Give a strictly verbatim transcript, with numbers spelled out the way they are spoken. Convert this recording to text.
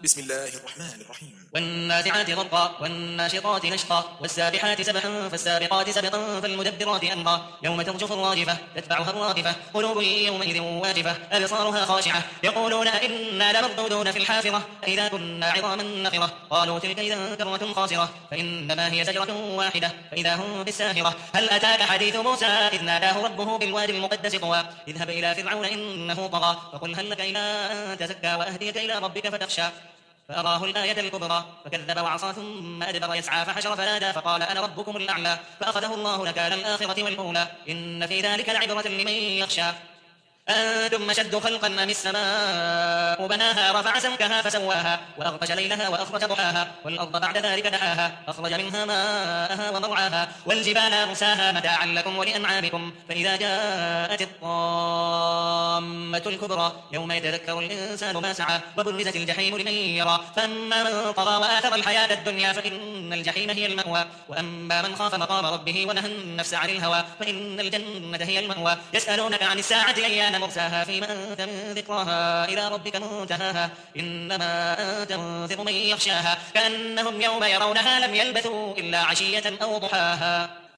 بسم الله الرحمن الرحيم. والنازعات غرقا والناشطات نشطا والسابحات سبحا فالسابقات سبقا فالمدبرات أمرا يوم ترجف الراجفة تتبعها الرادفة قلوب يومئذ واجفة أبصارها خاشعة يقولون إنا لمردودون في الحافرة أإذا كنا عظاما نخرة قالوا تلك إذا كرة خاسرة فإنما هي زجرة واحدة فإذا هم بالساهرة هل أتاك حديث موسى إذ ناداه ربه بالوادي المقدس طوى اذهب إلى فرعون إنه طغى فقل هل لك إلى أن تزكى وأهديك إلى ربك فتخشى فأراه الآية الكبرى فكذب وعصى ثم أدبر يسعى فحشر فنادى فقال أنا ربكم الأعلى فأخذه الله نكال الآخرة والأولى إن في ذلك لعبرة لمن يخشى أنتم أشد خلقا أم السماء بناها رفع سمكها فسواها وأغطش ليلها وأخرج ضحاها والأرض بعد ذلك دحاها أخرج منها ماءها ومرعاها والجبال أرساها متاعا لكم ولأنعامكم فإذا جاءت الطامة الكبرى يوم يتذكر الإنسان ما سعى وبرزت الجحيم لمن يرى فأما من طغى وآثر الحياة الدنيا فإن الجحيم هي المأوى وأما من خاف مقام ربه ونهى النفس عن الهوى فإن الجنة هي المأوى يسألونك عن الساعة أيان مرساها فيما أنت من ذكراها إلى ربك منتهاها إنما أنت منذر من يخشاها كأنهم يوم يرونها لم يلبثوا إلا عشية أو ضحاها.